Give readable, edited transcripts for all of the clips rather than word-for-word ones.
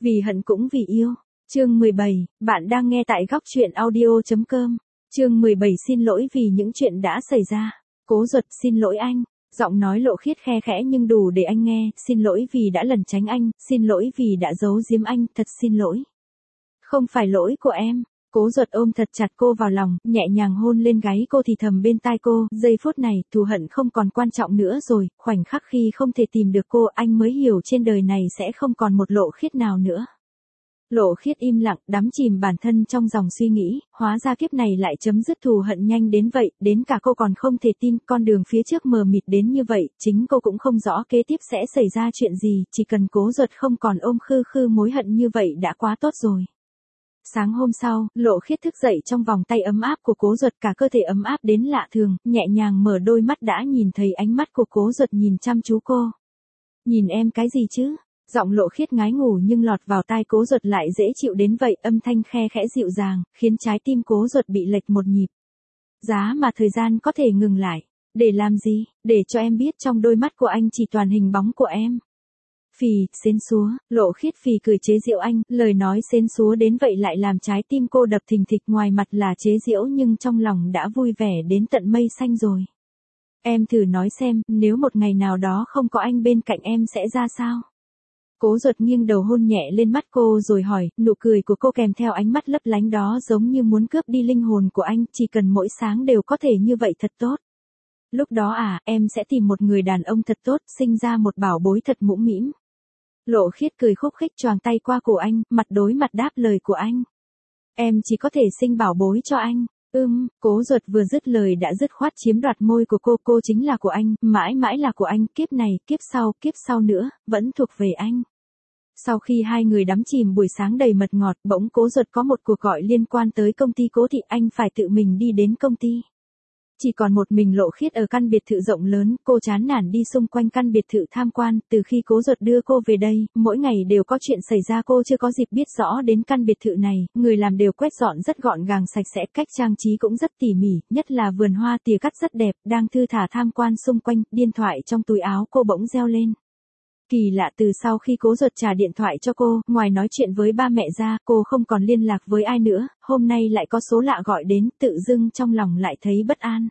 Vì hận cũng vì yêu. Chương 17, bạn đang nghe tại góc truyện audio.com. Chương 17 xin lỗi vì những chuyện đã xảy ra. Cố Duật xin lỗi anh. Giọng nói Lộ Khiết khe khẽ nhưng đủ để anh nghe, xin lỗi vì đã lẩn tránh anh, xin lỗi vì đã giấu giếm anh, thật xin lỗi. Không phải lỗi của em. Cố Duật ôm thật chặt cô vào lòng, nhẹ nhàng hôn lên gáy cô thì thầm bên tai cô, giây phút này, thù hận không còn quan trọng nữa rồi, khoảnh khắc khi không thể tìm được cô, anh mới hiểu trên đời này sẽ không còn một Lộ Khiết nào nữa. Lộ Khiết im lặng, đắm chìm bản thân trong dòng suy nghĩ, hóa ra kiếp này lại chấm dứt thù hận nhanh đến vậy, đến cả cô còn không thể tin, con đường phía trước mờ mịt đến như vậy, chính cô cũng không rõ kế tiếp sẽ xảy ra chuyện gì, chỉ cần Cố Duật không còn ôm khư khư mối hận như vậy đã quá tốt rồi. Sáng hôm sau, Lộ Khiết thức dậy trong vòng tay ấm áp của Cố Duật, cả cơ thể ấm áp đến lạ thường, nhẹ nhàng mở đôi mắt đã nhìn thấy ánh mắt của Cố Duật nhìn chăm chú cô. Nhìn em cái gì chứ? Giọng Lộ Khiết ngái ngủ nhưng lọt vào tai Cố Duật lại dễ chịu đến vậy, âm thanh khe khẽ dịu dàng, khiến trái tim Cố Duật bị lệch một nhịp. Giá mà thời gian có thể ngừng lại. Để làm gì? Để cho em biết trong đôi mắt của anh chỉ toàn hình bóng của em. Phì, xến xúa, Lộ Khiết phì cười chế giễu anh, lời nói xến xúa đến vậy lại làm trái tim cô đập thình thịch, ngoài mặt là chế giễu nhưng trong lòng đã vui vẻ đến tận mây xanh rồi. Em thử nói xem, nếu một ngày nào đó không có anh bên cạnh em sẽ ra sao? Cố Duật nghiêng đầu hôn nhẹ lên mắt cô rồi hỏi, nụ cười của cô kèm theo ánh mắt lấp lánh đó giống như muốn cướp đi linh hồn của anh, chỉ cần mỗi sáng đều có thể như vậy thật tốt. Lúc đó em sẽ tìm một người đàn ông thật tốt, sinh ra một bảo bối thật mũm mĩm. Lộ Khiết cười khúc khích choàng tay qua cổ anh, mặt đối mặt đáp lời của anh. Em chỉ có thể sinh bảo bối cho anh. Cố Duật vừa dứt lời đã dứt khoát chiếm đoạt môi của cô chính là của anh, mãi mãi là của anh, kiếp này, kiếp sau nữa, vẫn thuộc về anh. Sau khi hai người đắm chìm buổi sáng đầy mật ngọt, bỗng Cố Duật có một cuộc gọi liên quan tới công ty Cố Thị, anh phải tự mình đi đến công ty. Chỉ còn một mình Lộ Khiết ở căn biệt thự rộng lớn, cô chán nản đi xung quanh căn biệt thự tham quan, từ khi Cố Duật đưa cô về đây, mỗi ngày đều có chuyện xảy ra, cô chưa có dịp biết rõ đến căn biệt thự này, người làm đều quét dọn rất gọn gàng sạch sẽ, cách trang trí cũng rất tỉ mỉ, nhất là vườn hoa tỉa cắt rất đẹp, đang thư thả tham quan xung quanh, điện thoại trong túi áo cô bỗng reo lên. Kỳ lạ, từ sau khi Cố Duật trả điện thoại cho cô, ngoài nói chuyện với ba mẹ ra, cô không còn liên lạc với ai nữa, hôm nay lại có số lạ gọi đến, tự dưng trong lòng lại thấy bất an.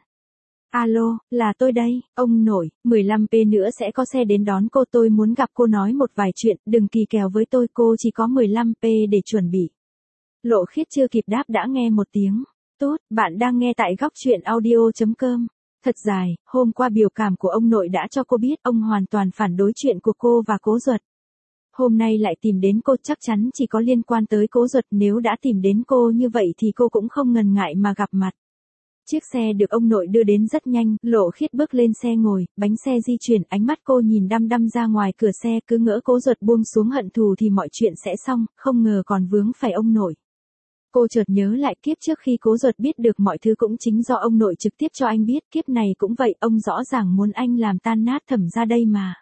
Alo, là tôi đây, ông nội, 15p nữa sẽ có xe đến đón cô, tôi muốn gặp cô nói một vài chuyện, đừng kỳ kèo với tôi, cô chỉ có 15p để chuẩn bị. Lộ Khiết chưa kịp đáp đã nghe một tiếng. Tốt, bạn đang nghe tại góc truyện audio.com. Thật dài, hôm qua biểu cảm của ông nội đã cho cô biết ông hoàn toàn phản đối chuyện của cô và Cố Duật. Hôm nay lại tìm đến cô, chắc chắn chỉ có liên quan tới Cố Duật, nếu đã tìm đến cô như vậy thì cô cũng không ngần ngại mà gặp mặt. Chiếc xe được ông nội đưa đến rất nhanh, Lộ Khiết bước lên xe ngồi, bánh xe di chuyển, ánh mắt cô nhìn đăm đăm ra ngoài cửa xe, cứ ngỡ Cố Duật buông xuống hận thù thì mọi chuyện sẽ xong, không ngờ còn vướng phải ông nội. Cô chợt nhớ lại kiếp trước khi Cố Duật biết được mọi thứ cũng chính do ông nội trực tiếp cho anh biết, kiếp này cũng vậy, ông rõ ràng muốn anh làm tan nát Thẩm gia đây mà.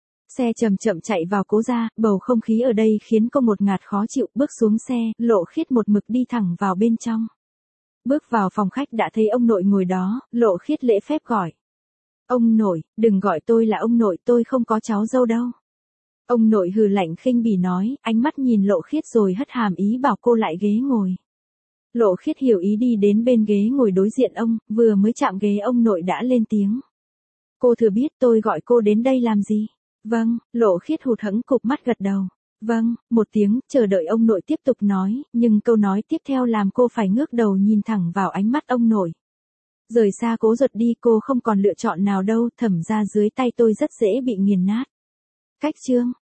Xe chậm chậm chạy vào Cố gia, bầu không khí ở đây khiến cô một ngạt khó chịu, bước xuống xe, Lộ Khiết một mực đi thẳng vào bên trong. Bước vào phòng khách đã thấy ông nội ngồi đó, Lộ Khiết lễ phép gọi. Ông nội, đừng gọi tôi là ông nội, tôi không có cháu dâu đâu. Ông nội hừ lạnh khinh bỉ nói, ánh mắt nhìn Lộ Khiết rồi hất hàm ý bảo cô lại ghế ngồi. Lộ Khiết hiểu ý đi đến bên ghế ngồi đối diện ông, vừa mới chạm ghế ông nội đã lên tiếng. Cô thừa biết tôi gọi cô đến đây làm gì? Vâng, Lộ Khiết hụt hẫng cụp mắt gật đầu. Vâng, một tiếng, chờ đợi ông nội tiếp tục nói, nhưng câu nói tiếp theo làm cô phải ngước đầu nhìn thẳng vào ánh mắt ông nội. Rời xa Cố Duật đi, cô không còn lựa chọn nào đâu, Thẩm gia dưới tay tôi rất dễ bị nghiền nát. Cách chương,